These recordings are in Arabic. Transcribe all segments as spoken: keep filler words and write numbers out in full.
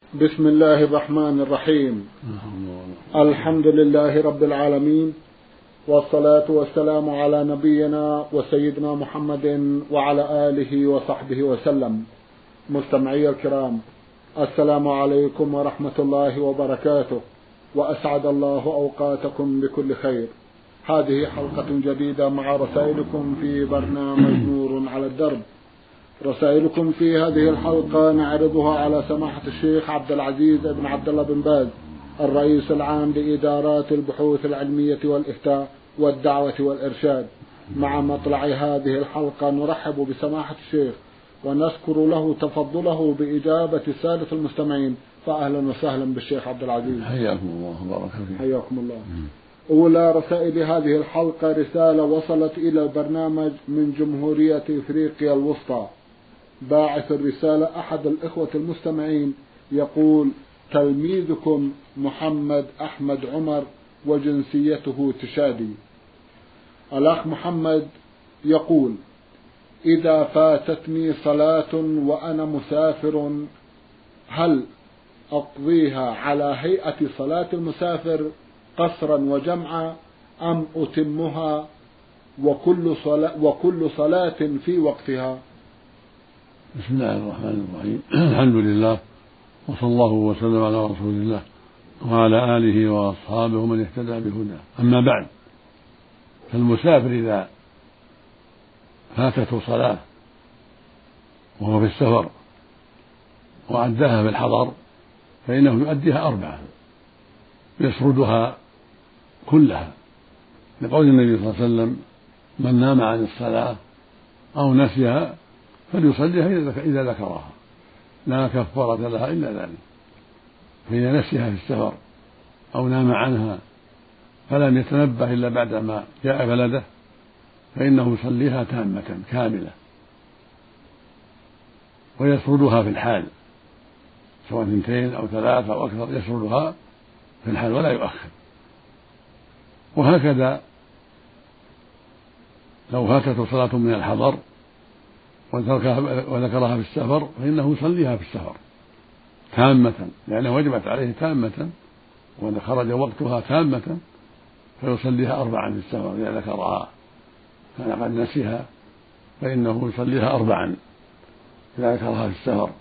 بسم الله الرحمن الرحيم. الحمد لله رب العالمين، والصلاة والسلام على نبينا وسيدنا محمد وعلى آله وصحبه وسلم. مستمعي الكرام، السلام عليكم ورحمة الله وبركاته، وأسعد الله أوقاتكم بكل خير. هذه حلقة جديدة مع رسائلكم في برنامج نور على الدرب. رسائلكم في هذه الحلقة نعرضها على سماحة الشيخ عبد العزيز بن عبد الله بن باز، الرئيس العام لإدارات البحوث العلمية والإفتاء والدعوة والإرشاد. مع مطلع هذه الحلقة نرحب بسماحة الشيخ ونذكر له تفضله بإجابة السادة المستمعين. فأهلا وسهلا بالشيخ عبد العزيز. حياكم الله وبارك فيكم. حياكم الله. أولى رسائل هذه الحلقة رسالة وصلت إلى البرنامج من جمهورية إفريقيا الوسطى. باعث الرسالة أحد الإخوة المستمعين يقول: تلميذكم محمد أحمد عمر وجنسيته تشادي. الأخ محمد يقول: إذا فاتتني صلاة وأنا مسافر هل أقضيها على هيئة صلاة المسافر قصرا وجمعا أم أتمها وكل صلاة, وكل صلاة في وقتها؟ بسم الله الرحمن الرحيم. الحمد لله، وصلى الله وسلم على رسول الله وعلى آله وأصحابه ومن اهتدى بهداه. أما بعد، فالمسافر إذا فاتته صلاة وهو في السفر وأداها في الحضر فإنه يؤديها أربعة، يسردها كلها، لقول النبي صلى الله عليه وسلم: من نام عن الصلاة أو نسيها فليصليها إذا ذكرها، لا كفارة لها إلا ذلك. فإذا نسيها في السفر أو نام عنها فلم يتنبه إلا بعدما جاء بلده فإنه يصليها تامة كاملة، ويسردها في الحال، سواء اثنتين أو ثلاثة أو أكثر، يسردها في الحال ولا يؤخر. وهكذا لو فاتته صلاة من الحضر وذكرها في السفر فإنه يصليها في السفر تامة، لأنها وجبت عليه تامة وخرج وقتها تامة، فيصليها أربعا في السفر إذا ذكرها. كان قد نسيها فإنه يصليها أربعا إذا ذكرها في السفر.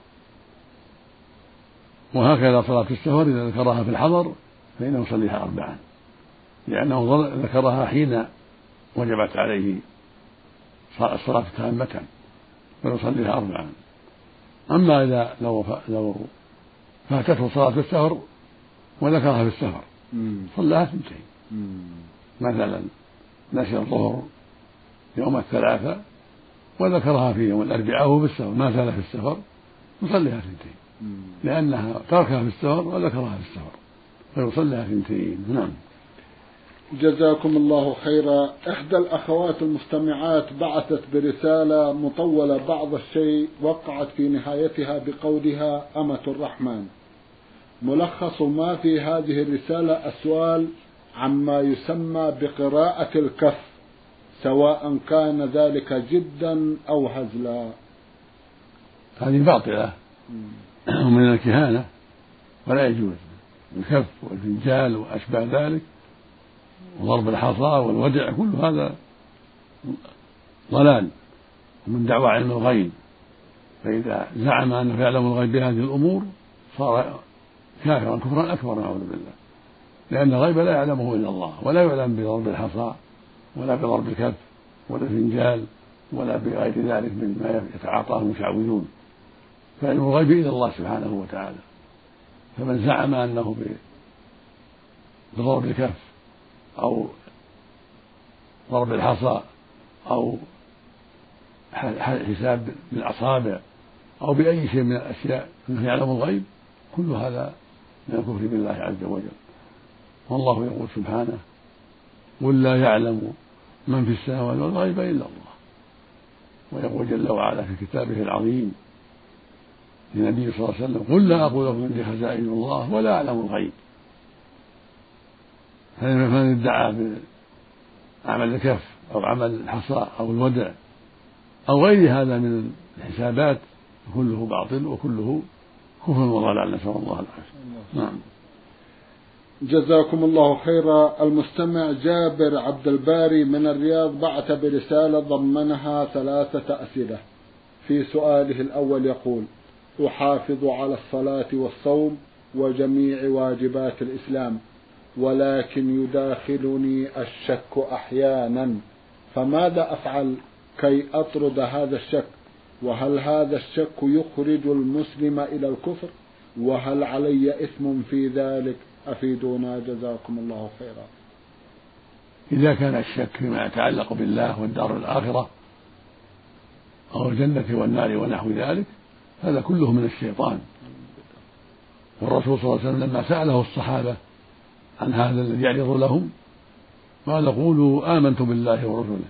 وهكذا صلاة السفر إذا ذكرها في الحضر فإنه يصليها أربعا، لأنه ذكرها حين وجبت عليه الصلاة تامة فيصليها أربعا. أما إذا لو لو فاتته صلاة السفر وذكرها في السفر صلاها اثنتين، مثلا نسي الظهر يوم الثلاثاء وذكرها في يوم الأربعاء وهو في السفر، ما زال في السفر، يصليها اثنتين، لأنها تركها في السفر وذكرها في السفر فيصليها اثنتين. نعم. جزاكم الله خيرا. إحدى الأخوات المستمعات بعثت برسالة مطولة بعض الشيء، وقعت في نهايتها بقولها: أمة الرحمن. ملخص ما في هذه الرسالة أسؤال عما يسمى بقراءة الكف، سواء كان ذلك جدا أو هزلا. هذه باطلة ومن الكهانة، ولا يجوز. الكف والفنجال وأشباه ذلك وضرب الحصى والودع كل هذا ضلال ومن دعوى علم الغيب. فإذا زعم أنه يعلم الغيب بهذه الأمور صار كافرا كفرا أكبر، نعوذ بالله، لأن الغيب لا يعلمه إلا الله، ولا يعلم بضرب الحصى ولا بضرب الكف ولا الفنجال ولا بغير ذلك مما يتعاطاه المشعوذون، فعلم الغيب إلى الله سبحانه وتعالى. فمن زعم أنه بضرب الكف أو ضرب الحصى أو حساب بالأصابع أو بأي شيء من الأشياء أنه يعلم الغيب، كل هذا من الكفر بالله عز وجل. والله يقول سبحانه: قل لا يعلم من في السماوات والغيب إلا الله. ويقول جل وعلا في كتابه العظيم للنبي صلى الله عليه وسلم: قل لا أقول لكم عندي خزائن الله ولا أعلم الغيب. فمن ادعى بعمل الكف أو عمل الحصى أو الودع أو غير هذا من الحسابات كله باطل وكله كفر وضلال، نسأل الله العافية. نعم. جزاكم الله خيرا. المستمع جابر عبد الباري من الرياض بعث برسالة ضمنها ثلاثة أسئلة. في سؤاله الأول يقول: أحافظ على الصلاة والصوم وجميع واجبات الإسلام، ولكن يداخلني الشك أحيانا، فماذا أفعل كي أطرد هذا الشك؟ وهل هذا الشك يخرج المسلم إلى الكفر؟ وهل علي إثم في ذلك؟ أفيدونا جزاكم الله خيرا. إذا كان الشك فيما يتعلق بالله والدار الآخرة أو الجنة والنار ونحو ذلك، هذا كله من الشيطان. والرسول صلى الله عليه وسلم لما سأله الصحابة عن هذا الذي يعرض لهم قال: قولوا آمنت بالله ورسله.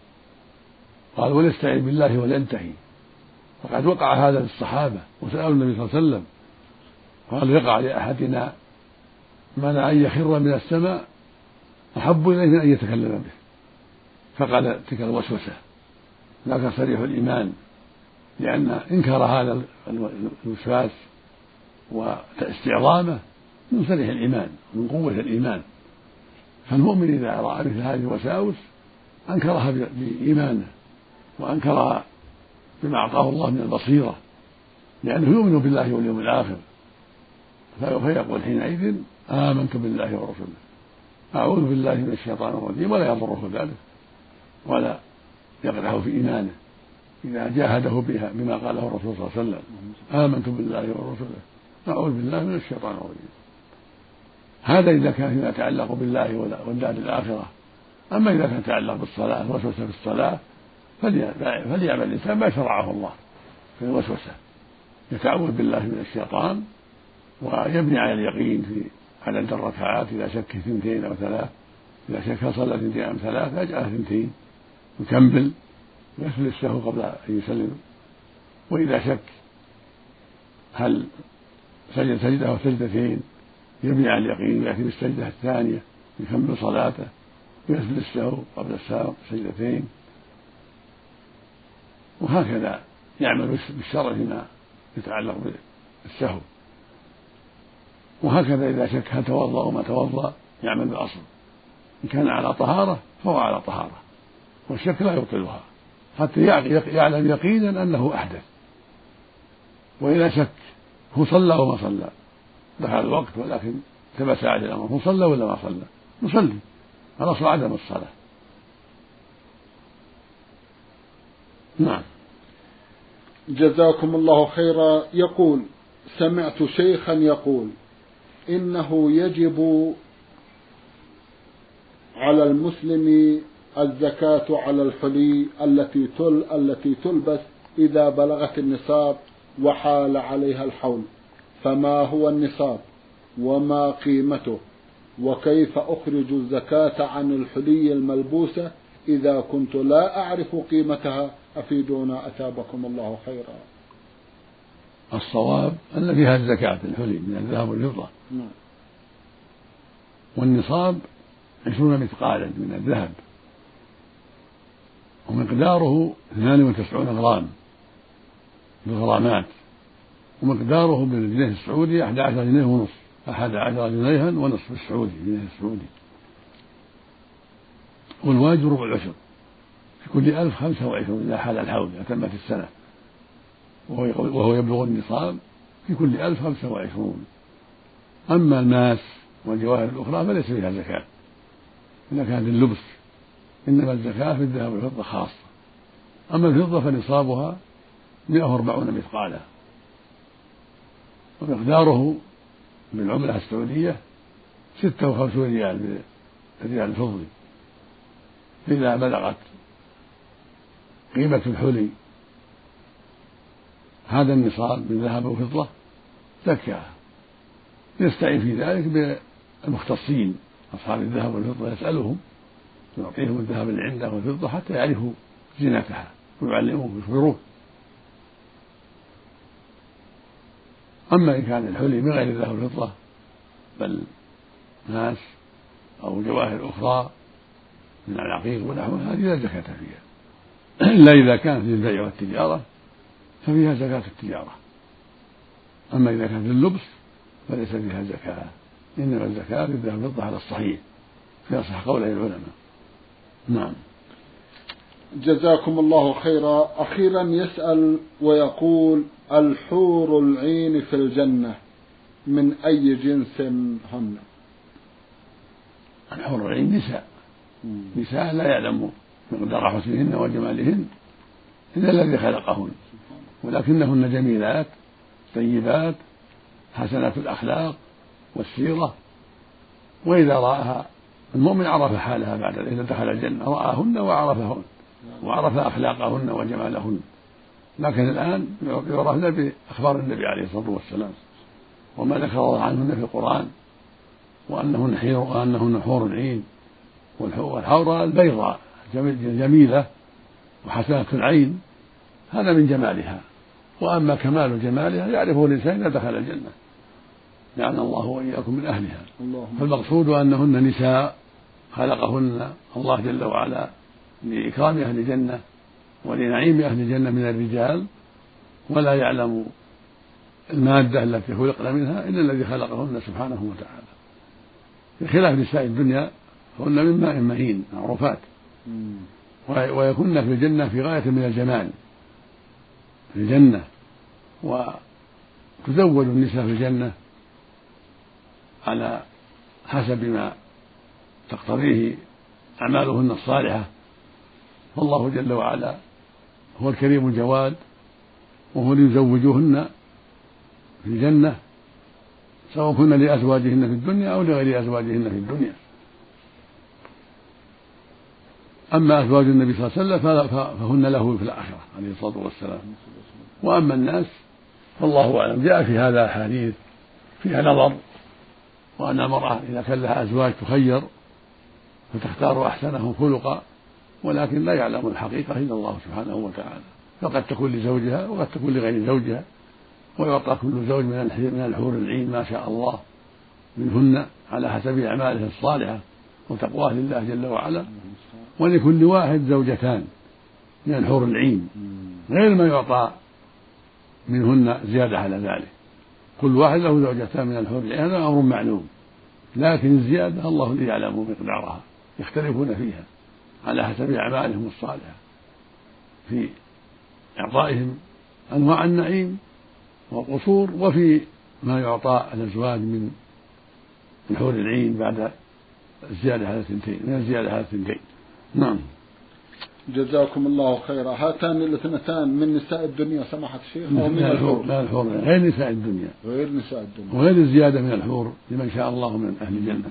قال: وليستعن بالله ولينتهي. فقد وقع هذا للصحابة وسألوا النبي صلى الله عليه وسلم، قال: يقع لأحدنا منع أن يخر من السماء أحب إليه من أن يتكلم به. فقال: تلك الوسوسة، ذاك صريح الإيمان، لأن إنكار هذا الوسواس واستعظامه من صريح الإيمان، من قوة الإيمان. فالمؤمن إذا رأى مثل هذه الوساوس أنكرها بإيمانه، وأنكرها بما أعطاه الله من البصيرة، لأنه يؤمن بالله واليوم الآخر، فيقول حينئذ: آمنت بالله ورسوله، أعوذ بالله من الشيطان الرجيم، ولا يضره ذلك ولا يقدح في إيمانه إذا جاهده بها بما قاله الرسول صلى الله عليه وسلم: آمنت بالله ورسوله، أعوذ بالله من الشيطان الرجيم. هذا إذا كان فيما يتعلق بالله والدار الآخرة. أما إذا كان يتعلق بالصلاة، وسوسة في الصلاة، فليعمل الإنسان ما شرعه الله في الوسوسة، يتعوذ بالله من الشيطان، ويبني على اليقين في عدد الركعات. إذا شك اثنتين أو ثلاث، إذا شك صلى اثنتين أو ثلاث يجعل اثنتين، يكمل ويسجد السهو قبل أن يسلم. وإذا شك هل سجد سجدة أو سجدتين يبني على اليقين ويأتي بالسجدة الثانية، يكمل صلاته ويسجد السهو قبل السلام سجدتين. وهكذا يعمل بالشرع فيما يتعلق بالسهو. وهكذا إذا شك هل توضأ وما توضأ يعمل بالأصل، إن كان على طهارة فهو على طهارة، والشك لا يبطلها حتى يعلم يقينا أنه أحدث. وإذا شك هو صلى وما صلى، دخل الوقت ولكن ثبت عليه الأمر، هو صلى ولا ما صلى، نصلي، الأصل عدم الصلاة. نعم. جزاكم الله خيرا. يقول: سمعت شيخا يقول إنه يجب على المسلم الزكاة على الحلي التي تل التي تلبس إذا بلغت النصاب وحال عليها الحول، فما هو النصاب وما قيمته؟ وكيف أخرج الزكاة عن الحلي الملبوسة إذا كنت لا أعرف قيمتها؟ أفيدونا أثابكم الله خيرا. الصواب أن فيها الزكاة الحلي من الذهب والفضة، والنصاب عشرون مثقالا من الذهب، ومقداره اثنان وتسعون غرام بالغرامات، ومقداره بالجنيه السعودي أحد عشر جنيه ونصف، أحد عشر جنيها ونصف السعودي، الجنيه السعودي. والواجب ربع العشر في كل ألف خمسة وعشرون إذا حال الحول أتمت السنة، وهو يبلغ النصاب في كل ألف خمسة وعشرون. أما الماس والجواهر الأخرى فليس فيها زكاة إذا كانت اللبس، إنما الزكاة في الذهب والفضة خاصة. أما الفضة فنصابها مئة وأربعون مثقالا، ومقداره بالعملة السعودية ستة وخمسون ريال بالريال الفضي. إذا بلغت قيمة الحلي هذا النصاب بالذهب والفضة زكاة. يستعين في ذلك بالمختصين أصحاب الذهب والفضة، يسألهم يعطيهم الذهب اللي عنده والفضة حتى يعرفوا زينتها ويعلموه ويخبروه. أما إن كان الحلي من غير الذهب والفضة بل ناس أو جواهر أخرى من العقيق ونحوها هذه لا زكاة فيها، إلا إذا كانت للبيع والتجارة ففيها زكاة التجارة. أما إذا كان في اللبس فليس فيها زكاة، إنما الزكاة في الذهب والفضة على الصحيح في أصح قوله العلماء. نعم. جزاكم الله خيرا. أخيرا يسأل ويقول: الحور العين في الجنة من أي جنس هن؟ الحور العين نساء نساء لا يعلم مقدار حسنهن وجمالهن إلا الذي خلقهن، ولكنهن جميلات طيبات حسنات الأخلاق والسيرة، وإذا رآها المؤمن عرف حالها بعد إذا دخل الجنة، رآهن وعرفهن وعرف أخلاقهن وجمالهن. لكن الآن يعرفن بأخبار النبي عليه الصلاة والسلام وما ذكر الله عنهن في القرآن، وأنهن حور وأنهن حور العين، والحورة البيضاء جميلة وحسنة العين، هذا من جمالها. وأما كمال جمالها يعرفه الإنسان إذا دخل الجنة، لعن الله وإياكم من أهلها. فالمقصود أنهن نساء خلقهن الله جل وعلا لإكرام أهل الجنة ولنعيم أهل الجنة من الرجال، ولا يعلم المادة التي خلقن منها إلا الذي خلقهن سبحانه وتعالى، بخلاف نساء الدنيا فهن من ماء مهين معروفات، ويكون في الجنة في غاية من الجمال في الجنة، وتزوج النساء في الجنة على حسب ما تقتضيه أعمالهن الصالحة، فالله جل وعلا هو الكريم الجواد، وهو ليزوجهن في الجنة سواء كن لأزواجهن في الدنيا أو لغير أزواجهن في الدنيا. أما أزواج النبي صلى الله عليه وسلم فهن له في الآخرة عليه الصلاة والسلام. وأما الناس فالله أعلم. جاء في هذا أحاديث فيها نظر، وأن المرأة إذا كان لها أزواج تخير فتختار أحسنهم خلقا، ولكن لا يعلم الحقيقة إلا الله سبحانه وتعالى، فقد تكون لزوجها وقد تكون لغير زوجها، ويعطى كل زوج من الحور العين ما شاء الله منهن على حسب أعماله الصالحة وتقواه لله جل وعلا، ولكل واحد زوجتان من الحور العين غير ما يعطى منهن زيادة على ذلك. كل واحد له زوجتان من الحور العين، هذا أمر معلوم، لكن الزيادة الله الذي يعلم مقدارها، يختلفون فيها على حسب أعمالهم الصالحة في إعطائهم أنواع النعيم والقصور، وفي ما يعطى الأزواج من الحور العين بعد الزيادة على الثنتين من الزيادة على الثنتين. نعم. جزاكم الله خيرا. هاتان الاثنتان من نساء الدنيا سماحة الشيخ أو من الحور؟ لا، الحور غير نساء الدنيا، غير نساء الدنيا، وغير الزيادة من الحور لمن شاء الله من أهل الجنة.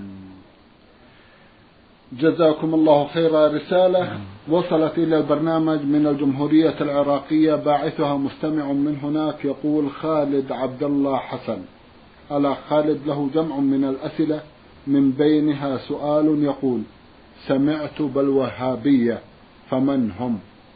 جزاكم الله خيرا. رسالة وصلت إلى البرنامج من الجمهورية العراقية، باعثها مستمع من هناك يقول: خالد عبد الله حسن. الأخ خالد له جمع من الأسئلة، من بينها سؤال يقول: سمعت بالوهابية، فمن هم؟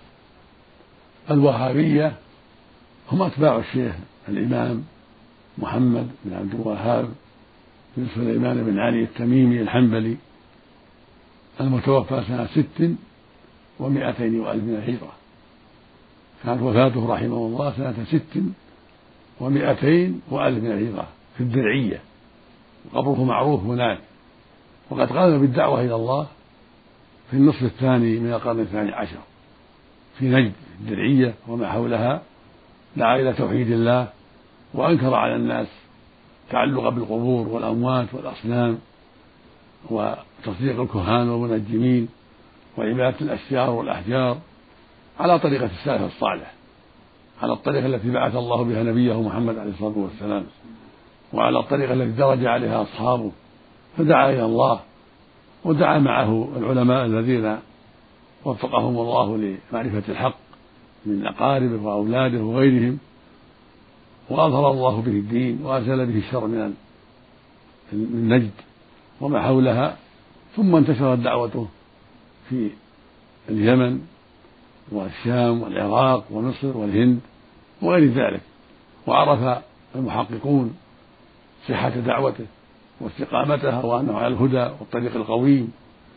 الوهابية هم أتباع الشيخ الإمام محمد بن عبد الوهاب بن سليمان بن علي التميمي الحنبلي، المتوفى سنة ست ومائتين وألف من الهجرة. كانت وفاته رحمه الله سنة ست ومائتين وألف من الهجرة في الدرعية، وقبره معروف هناك، وقد قام بالدعوة إلى الله في النصف الثاني من القرن الثاني عشر في نجد الدرعية وما حولها، دعا إلى توحيد الله، وأنكر على الناس تعلق بالقبور والأموات والأصنام وتصديق الكهان والمنجمين وعبادة الأشجار والأحجار على طريقة السلف الصالح، على الطريقة التي بعث الله بها نبيه محمد عليه الصلاة والسلام، وعلى الطريقة التي درج عليها أصحابه، فدعا إلى الله، ودعا معه العلماء الذين وفقهم الله لمعرفة الحق من أقاربه وأولاده وغيرهم، وأظهر الله به الدين وأزال به الشر من النجد وما حولها. ثم انتشرت دعوته في اليمن والشام والعراق ومصر والهند وغير ذلك، وعرف المحققون صحة دعوته واستقامتها، وأنه على الهدى والطريق القويم،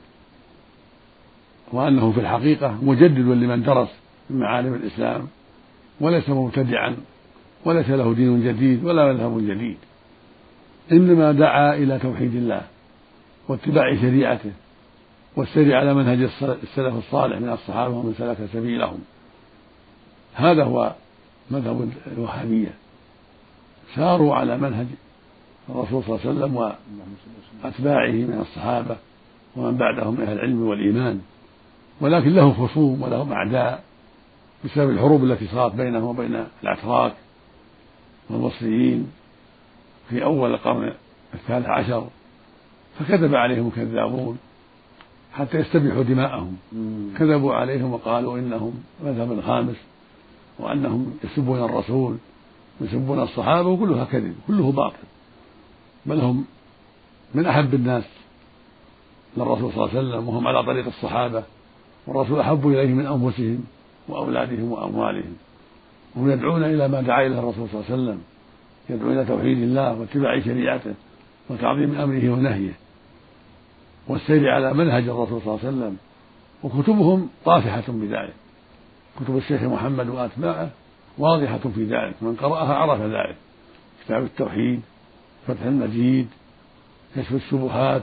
وأنه في الحقيقة مجدد لمن درس من معالم الإسلام، وليس مبتدعا وليس له دين جديد ولا مذهب جديد، إنما دعا إلى توحيد الله واتباع شريعته والسير على منهج السلف الصالح من الصحابة ومن سلك سبيلهم. هذا هو مذهب الوهابية، ساروا على منهج الرسول صلى الله عليه وسلم وأتباعه من الصحابة ومن بعدهم من أهل العلم والإيمان، ولكن لهم خصوم ولهم أعداء بسبب الحروب التي صارت بينهم وبين الأتراك والمصريين في أول القرن الثالث عشر، فكذب عليهم كذابون حتى يستبيحوا دماءهم. كذبوا عليهم وقالوا إنهم مذهب خامس وأنهم يسبون الرسول ويسبون الصحابة، وكلها كذب كله باطل، بل هم من أحب الناس للرسول صلى الله عليه وسلم وهم على طريق الصحابة، والرسول أحب إليهم من أنفسهم وأولادهم وأموالهم، وهم يدعون إلى ما دعا إليه الرسول صلى الله عليه وسلم، يدعون إلى توحيد الله واتباع شريعته وتعظيم أمره ونهيه والسير على منهج الرسول صلى الله عليه وسلم. وكتبهم طافحة بذلك، كتب الشيخ محمد وأتباعه واضحة في ذلك، من قرأها عرف ذلك: كتاب التوحيد، فتح المجيد، كشف الشبهات،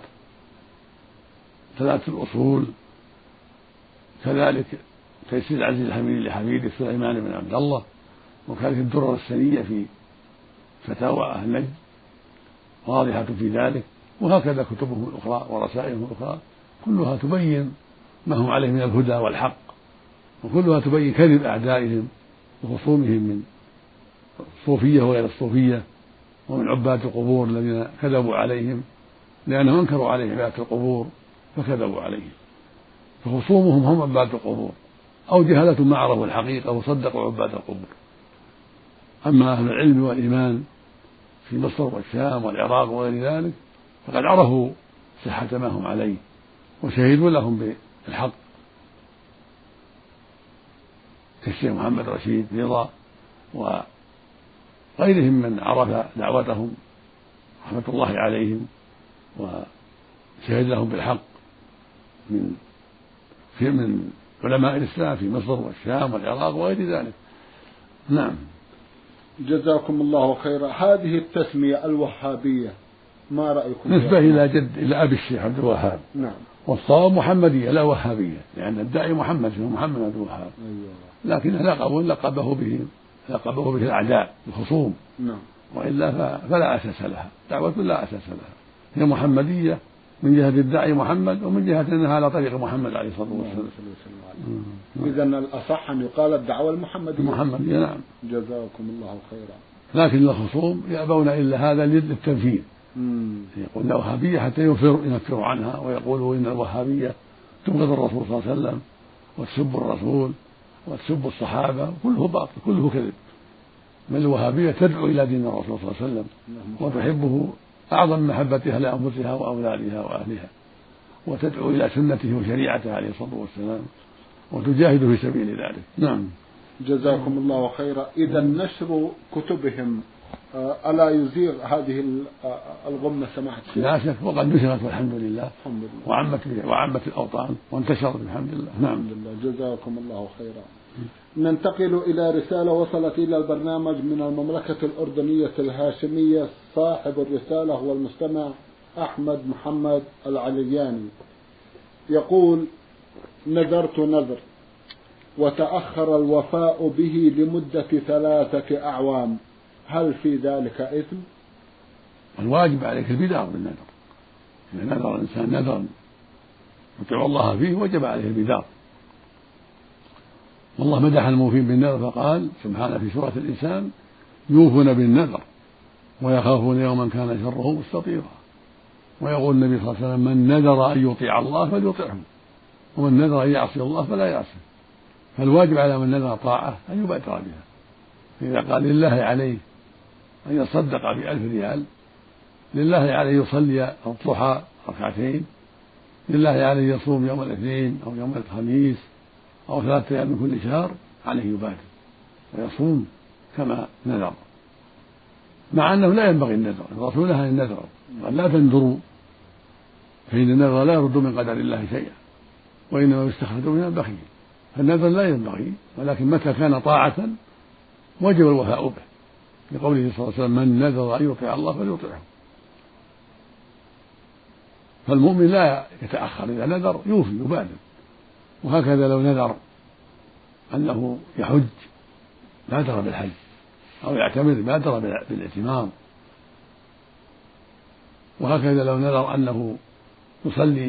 ثلاثة الأصول، كذلك تيسير العزيز الحميد لحفيده سليمان بن عبد الله، وكذلك الدرر السنية في فتاوى أهل نجد واضحة في ذلك، وهكذا كتبهم الأخرى ورسائلهم الأخرى كلها تبين ما هم عليه من الهدى والحق، وكلها تبين كذب أعدائهم وخصومهم من الصوفية وغير الصوفية ومن عباد القبور الذين كذبوا عليهم لأنهم أنكروا عليه عبادة القبور فكذبوا عليهم. فخصومهم هم عباد القبور أو جهلة ما عرفوا الحقيقة وصدقوا عباد القبور. أما أهل العلم والإيمان في مصر والشام والعراق وغير ذلك فقد عرفوا صحة ما هم عليه وشهدوا لهم بالحق، كالشيخ محمد رشيد رضا وغيرهم من عرف دعوتهم رحمة الله عليهم وشهد لهم بالحق من في من علماء الإسلام في مصر والشام والعراق وغير ذلك. نعم. جزاكم الله خيرا. هذه التسمية الوهابية ما رأيكم؟ نسبة إلى جد إلى أبي الشيخ عبد الوهاب. نعم. والصواب محمدية لا وهابية، لأن الداعي محمد هو محمد عبد الوهاب. أيوة. لكن لقبه لقبه به لقبه به الأعداء الخصوم. نعم. وإلا فلا أساس لها، دعوة لا أساس لها، هي محمدية من جهة الداعي محمد ومن جهة أنها على طريق محمد عليه الصلاة والسلام. إذا الأصح أن يقال الدعوة المحمدية. محمدية نعم. جزاكم الله خيرا. لكن الخصوم يأبون إلا هذا للتنفير، يقول الوهابية حتى ينفر ينفروا عنها ويقولوا إن الوهابية تبغض الرسول صلى الله عليه وسلم وتسب الرسول وتسب الصحابة، كله باطل كله كذب. من الوهابية تدعو إلى دين الرسول صلى الله عليه وسلم وتحبه أعظم محبتها لأنفسها وأولادها وأهلها، وتدعو إلى سنته وشريعته عليه الصلاة والسلام وتجاهد في سبيل ذلك. نعم. جزاكم الله خيرا. إذا نشر كتبهم ألا يزيغ هذه الغمة سماحة الشيخ؟ لا شك، وقد نشرت والحمد لله، الحمد لله. وعمت وعمت الأوطان وانتشرت الحمد لله. نعم. الحمد لله. جزاكم الله خيرا. ننتقل إلى رسالة وصلت إلى البرنامج من المملكة الأردنية الهاشمية. صاحب الرسالة هو المستمع أحمد محمد العلياني، يقول: نذرت نذر وتأخر الوفاء به لمدة ثلاثة أعوام، هل في ذلك إثم؟ الواجب عليك البدار بالنذر، إذا نذر الإنسان نذرا يطيع الله فيه وجب عليه البدار. والله مدح الموفين بالنذر فقال سبحانه في سورة الإنسان: يوفون بالنذر ويخافون يوما كان شره مستطيرا. ويقول النبي صلى الله عليه وسلم: من نذر أن يطيع الله فليطعه، ومن نذر أن يعصي الله فلا يعصي. فالواجب على من نذر طاعة أن يبادر بها، فإذا قال لله عليه أن يصدق بألف ريال، لله عليه يصلي الضحى ركعتين، لله عليه يصوم يوم الاثنين أو يوم الخميس أو ثلاثة أيام من كل شهر، عليه يبادر ويصوم كما نذر، مع أنه لا ينبغي النذر. الرسول نهى النذر قال: لا تنذروا فإن النذر لا يرد من قدر الله شيئا وإنما يستخرج من البخيل. فالنذر لا ينبغي، ولكن متى كان طاعة وجب الوفاء به، لقوله صلى الله عليه وسلم من نذر أن يطيع الله فليطيعه. فالمؤمن لا يتأخر، إذا نذر يوفي يبادر. وهكذا لو نذر أنه يحج بادر بالحج، أو يعتمر بادر بالاعتمار. وهكذا لو نذر أنه يصلي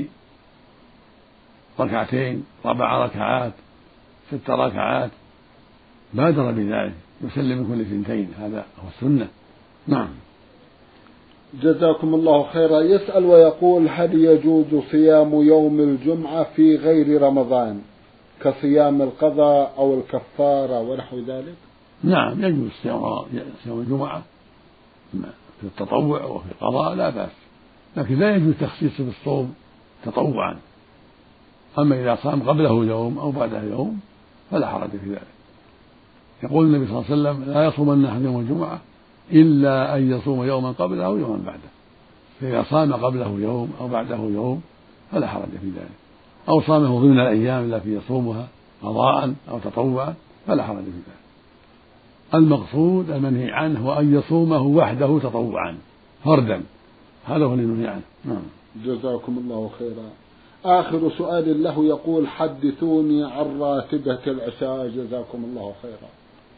ركعتين ربع ركعات ست ركعات بادر بذلك، يسلم من كل ثنتين، هذا هو السنة. نعم. جزاكم الله خيرا. يسأل ويقول هل يجوز صيام يوم الجمعة في غير رمضان كصيام القضاء أو الكفارة ونحو ذلك؟ نعم يجوز صيام الجمعة في التطوع وفي القضاء لا بأس، لكن لا يجوز تخصيصه بالصوم تطوعا. أما إذا صام قبله يوم أو بعده يوم فلا حرج في ذلك. يقول النبي صلى الله عليه وسلم لا يصومن أحد يوم الجمعة إلا أن يصوم يوما قبله أو يوما بعده، فإذا صام قبله يوم أو بعده يوم فلا حرج في ذلك، أو صامه ضمن الأيام التي يصومها قضاء أو تطوعا فلا حرج في ذلك. المقصود المنهي عنه هو أن يصومه وحده تطوعا فردا، هذا هو المنهي عنه. نعم. جزاكم الله خيرا. آخر سؤال له يقول حدثوني عن راتبة العشاء جزاكم الله خيرا.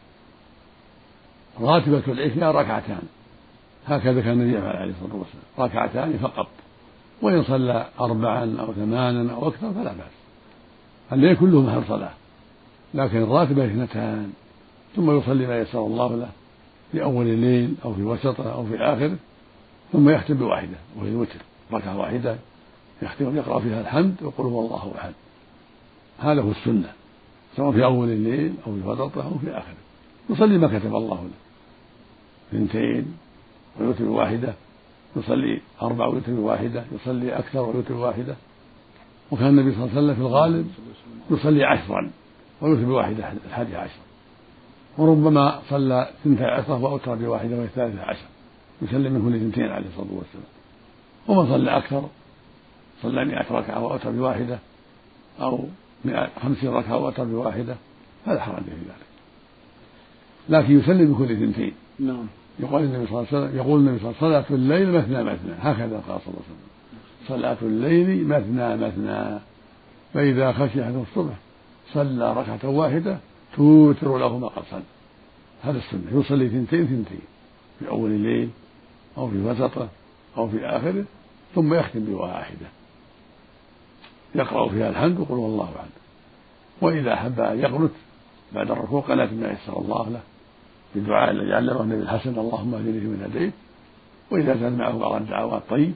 راتبة العشاء ركعتان، هكذا كان النبي يفعل عليه الصلاة والسلام، ركعتان فقط، وإن صلى أربعا أو ثمانا أو أكثر فلا بأس، الليل كله محل صلاة، لكن الراتبة اثنتان، ثم يصلي ما يسر الله له في أول الليل أو في وسطه أو في آخره، ثم يختم بواحدة وهي الوتر، ركعة واحدة يختم يقرأ فيها الحمد ويقول هو الله أحد. هذا هو السنة، سواء في أول الليل أو في وسطه أو في آخره. يصلي ما كتب الله له، اثنتين ويوتر واحدة، يصلي أربع ويوتر واحدة، يصلي أكثر ويوتر واحدة. وكان النبي صلى الله عليه وسلم في الغالب يصلي عشرا ويوتر بواحدة الحادية عشر، وربما صلى ثنتي عشرة وأوتر بواحدة وهي الثالثة عشر، يسلم من كل اثنتين عليه الصلاة والسلام. ومن صلى أكثر صلى مئة ركعة وأوتر بواحدة أو خمسين ركعة وأوتر بواحدة فلا حرج في ذلك، لكن يسلم من كل اثنتين. نعم. يقول النبي صلى الله عليه وسلم يقول النبي صلى الله عليه وسلم صلاة الليل مثنى مثنى، هكذا قال صلى الله عليه وسلم صلاة الليل مثنى مثنى، فإذا خشي أحدهم الصبح صلى ركعة واحدة توتر له ما قد صلى. هذا السنة، يصلي ثنتين ثنتين في أول الليل أو في وسطه أو في آخره، ثم يختم بواحدة يقرأ فيها الحمد ويقول والله أحد. وإذا أحب أن يقنت بعد الركوع قنت ما يسر الله له بالدعاء الذي علمه النبي الحسن اللهم اهدني فيمن هديت، وإذا كان معه بعض الدعوات طيب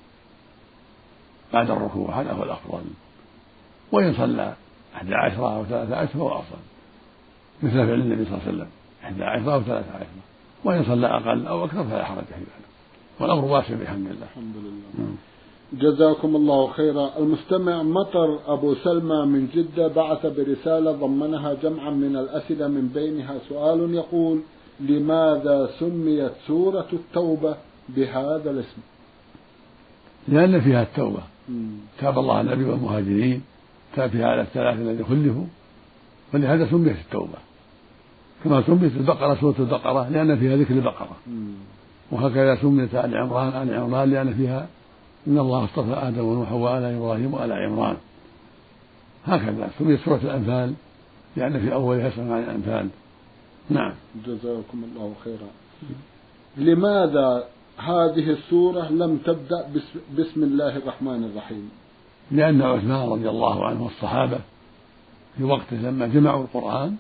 بعد الركوع هذا هو الأفضل. وإن صلى أحد عشر أو ثلاثة عشر فهو أفضل، مثل فعل النبي صلى الله عليه وسلم أحد عشر أو ثلاثة عشر. وإن صلى أقل أو أكثر فلا حرج في ذلك، والأمر واسع بحمد الله. الحمد لله. م. جزاكم الله خيرا. المستمع مطر أبو سلمى من جدة بعث برسالة ضمنها جمعا من الأسئلة، من بينها سؤال يقول لماذا سميت سورة التوبة بهذا الاسم؟ لأن فيها التوبة، م. تاب الله على النبي والمهاجرين، تاب فيها على الثلاثة الذين خلفوا، ولهذا سميت التوبة. كما سميت البقرة سورة البقرة لأن فيها ذكر البقرة، م. وهكذا سميت آل عمران آل عمران لأن فيها إن الله اصطفى آدم ونوحا وآل إبراهيم وآل عمران. هكذا سميت سورة الأنفال لأن في أولها يسأل عن الأنفال. نعم. جزاكم الله خيرا. لماذا هذه السورة لم تبدأ بسم الله الرحمن الرحيم؟ لأن عثمان رضي الله عنه والصحابة في وقته لما جمعوا القرآن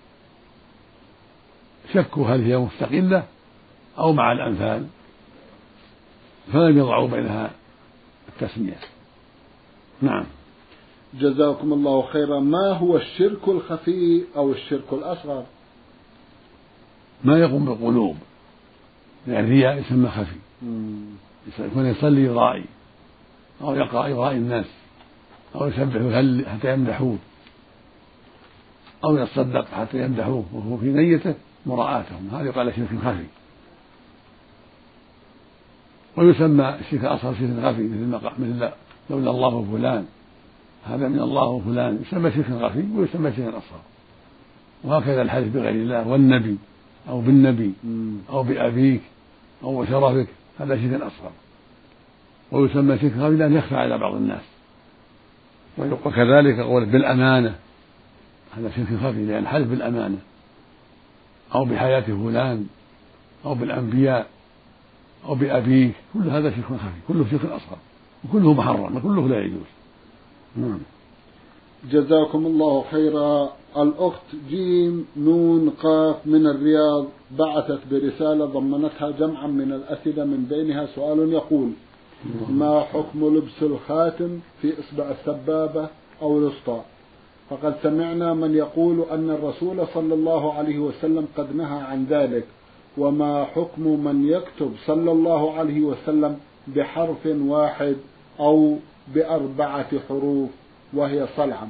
شكوا هل هي مستقلة أو مع الأنفال، فلم يضعوا بينها التسمية. نعم. جزاكم الله خيرا. ما هو الشرك الخفي أو الشرك الأصغر؟ ما يقوم بالقلوب، يعني الرياء يسمى خفي، يكون يصلي يرائي أو يقرأ يرائي الناس أو يسبح حتى يمدحوه أو يتصدق حتى يمدحوه وهو في نيته مراءاتهم، هذا يقال شرك خفي. ويسمى الشرك الأصغر شرك خفي مثل لولا الله فلان، هذا من الله وفلان، يسمى شرك خفي ويسمى شرك أصغر. وهكذا الحلف بغير الله والنبي أو بالنبي أو بأبيك أو بشرفك، هذا شرك أصغر، ويسمى شرك خفي لأن يخفى على بعض الناس. وكذلك قول بالأمانة، هذا شرك خفي لأن حلف بالأمانة، أو بحياة فلان أو بالأنبياء أو بأبيك، كل هذا شرك خفي، كله شرك أصغر وكله محرم وكله لا يجوز. نعم. جزاكم الله خيرا. الأخت جيم نون قاف من الرياض بعثت برسالة ضمنتها جمعا من الأسئلة، من بينها سؤال يقول: ما حكم لبس الخاتم في إصبع السبابة أو الوسطى؟ فقد سمعنا من يقول أن الرسول صلى الله عليه وسلم قد نهى عن ذلك، وما حكم من يكتب صلى الله عليه وسلم بحرف واحد أو بأربعة حروف وهي صلعة؟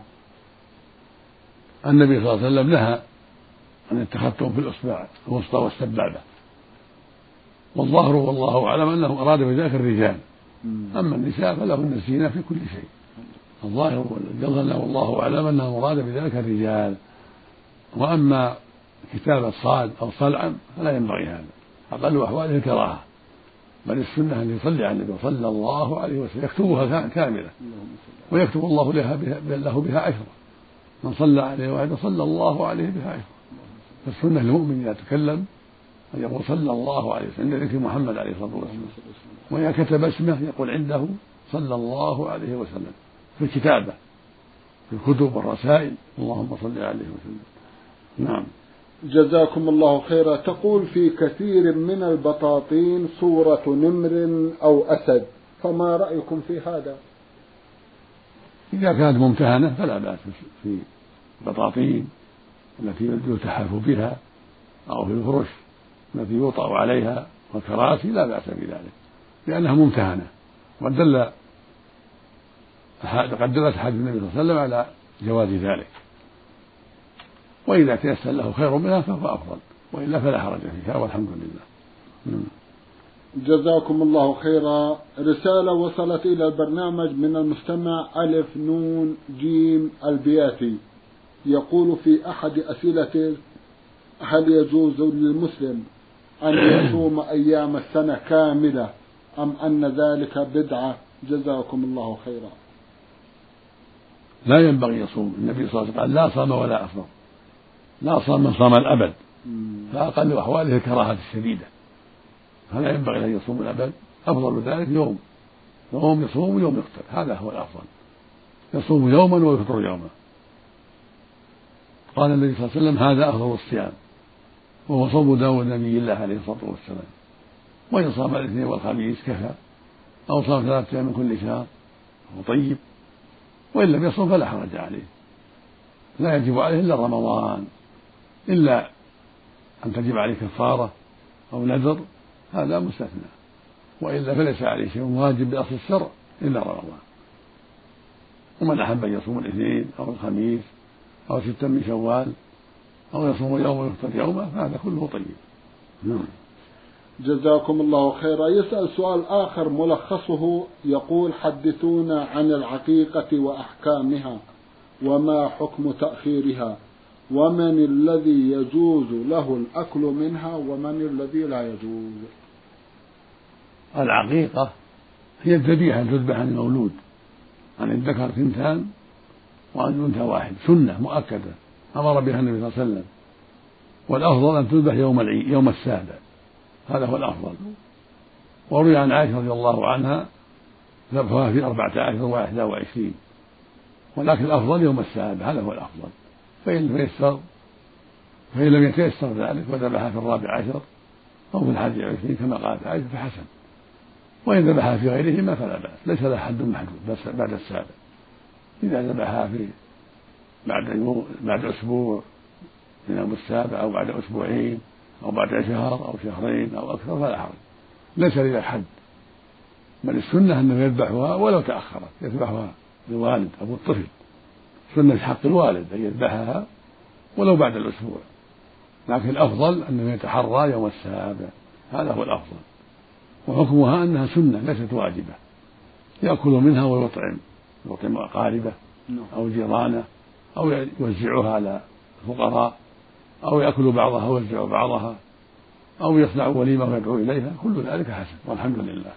النبي صلى الله عليه وسلم نهى عن التختم في الإصبع الوسطى والسبابة، والظاهر والله أعلم أنه أراد بذلك الرجال، أما النساء فلهن الزينة في كل شيء. الظاهر والله أعلم أنه أراد بذلك الرجال، وأما كتابة الصاد أو صلعا فلا ينبغي هذا، أقل أحواله الكراهة، بل السنة أن يصلي على النبي صلى الله عليه وسلم يكتبها كاملة، ويكتب الله له بها عشرة، من صلى عليه واحد صلى الله عليه بها عشرة. فالسنة للمؤمن إذا تكلم أن يقول صلى الله عليه وسلم عند ذكر محمد عليه الصلاة والسلام، وإذا كتب اسمه يقول عنده صلى الله عليه وسلم في الكتابة في الكتب والرسائل، اللهم صل عليه وسلم. نعم. جزاكم الله خيرا. تقول: في كثير من البطاطين صورة نمر أو أسد، فما رأيكم في هذا؟ إذا كانت ممتهنة فلا بأس في البطاطين التي يلتحف بها أو في الفرش التي يوطأ عليها والكراسي، لا بأس بذلك لأنها ممتهنة، وقد دل قد دلت حديث النبي صلى الله عليه وسلم على جواز ذلك، وإذا تيسر له خير منها فهو أفضل، وإلا فلا حرج فيها والحمد لله. جزاكم الله خيرا. رسالة وصلت إلى البرنامج من المستمع ألف نون جيم البياتي، يقول في أحد أسئلته: هل يجوز للمسلم أن يصوم أيام السنة كاملة أم أن ذلك بدعة؟ جزاكم الله خيرا. لا ينبغي يصوم، النبي صلى الله عليه وسلم قال: لا صام ولا أفطر، لا صام من صام الأبد، فأقل أحواله الكراهة الشديدة، فلا ينبغي أن يصوم الأبد، أفضل ذلك يوم يوم يصوم ويوم يفطر، هذا هو الأفضل، يصوم يوما ويفطر يوما. قال النبي صلى الله عليه وسلم: هذا أفضل الصيام، وهو صوم داود نبي الله عليه الصلاة والسلام، وإن صام الاثنين والخميس كفى، أو صام ثلاثة أيام من كل شهر هو طيب، وإن لم يصوم فلا حرج عليه، لا يجب عليه إلا رمضان، إلا أن تجب عليه كفارة أو نذر، هذا مستثنى، وإلا فليس عليه شيء واجب بأصل الشرع إلا رمضان. ومن أحب أن يصوم الاثنين أو الخميس أو ستا من شوال أو يصوم يوم ويفطر يوما فهذا كله طيب. نعم. جزاكم الله خيرا. يسأل سؤال آخر ملخصه يقول: حدثونا عن العقيقة وأحكامها، وما حكم تأخيرها، ومن الذي يجوز له الأكل منها ومن الذي لا يجوز؟ العقيقة هي الذبيحة تذبح عن المولود، عن الذكر ثنتان وعن الأنثى واحد، سنة مؤكدة أمر بها النبي صلى الله عليه وسلم، والأفضل أن تذبح يوم العيد يوم السابع، هذا هو الأفضل. وروي عن عائشة رضي الله عنها ذبحها في أربعة عشر وإحدى وعشرين، ولكن الأفضل يوم السابع، هذا هو الأفضل. فإن لم يتيسر فإن لم يتيسر ذلك وذبحها في الرابع عشر أو في الحادي عشرين كما قالت عائشة فحسن، وإن ذبحها في غيرهما فلا بأس، ليس لها حد محدود بس بعد السابع. إذا ذبحها في بعد يوم بعد أسبوع من يوم السابع أو بعد أسبوعين أو بعد شهر أو شهرين أو أكثر فلا حرج، ليس لها حد، بل السنة أنه يذبحها ولو تأخرت، يذبحها الوالد أو الطفل، سنة حق الوالد أن يذبحها ولو بعد الأسبوع، لكن الأفضل أنه يتحرى يوم السابع، هذا هو الأفضل. وحكمها أنها سنة ليست واجبة، يأكل منها ويطعم يطعم أقاربه أو جيرانه أو يوزعها على الفقراء أو يأكل بعضها ويوزع بعضها أو يصنع وليمة ويدعو إليها، كل ذلك حسن والحمد لله.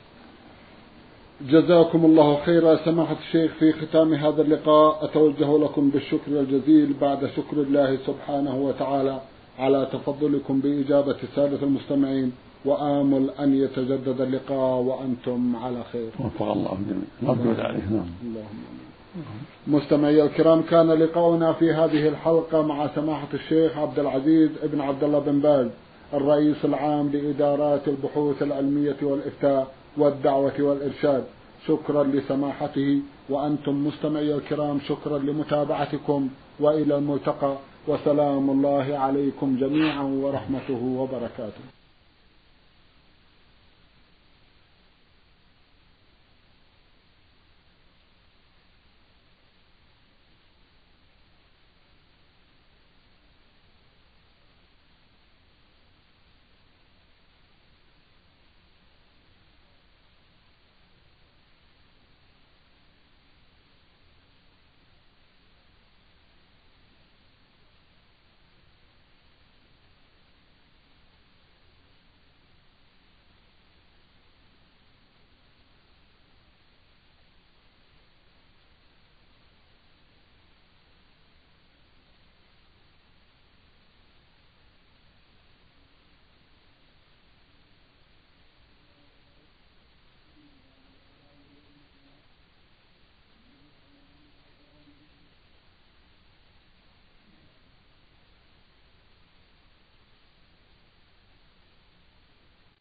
جزاكم الله خيرا. سماحة الشيخ، في ختام هذا اللقاء أتوجه لكم بالشكر الجزيل بعد شكر الله سبحانه وتعالى على تفضلكم بإجابة السادة المستمعين، وآمل أن يتجدد اللقاء وأنتم على خير. وفق الله جميعا. نرجو ذلك. اللهم مستمعي الكرام، كان لقاؤنا في هذه الحلقة مع سماحة الشيخ عبد العزيز ابن عبد الله بن باز، الرئيس العام لإدارات البحوث العلمية والإفتاء والدعوة والإرشاد. شكرا لسماحته، وأنتم مستمعي الكرام شكرا لمتابعتكم، وإلى الملتقى، وسلام الله عليكم جميعا ورحمته وبركاته.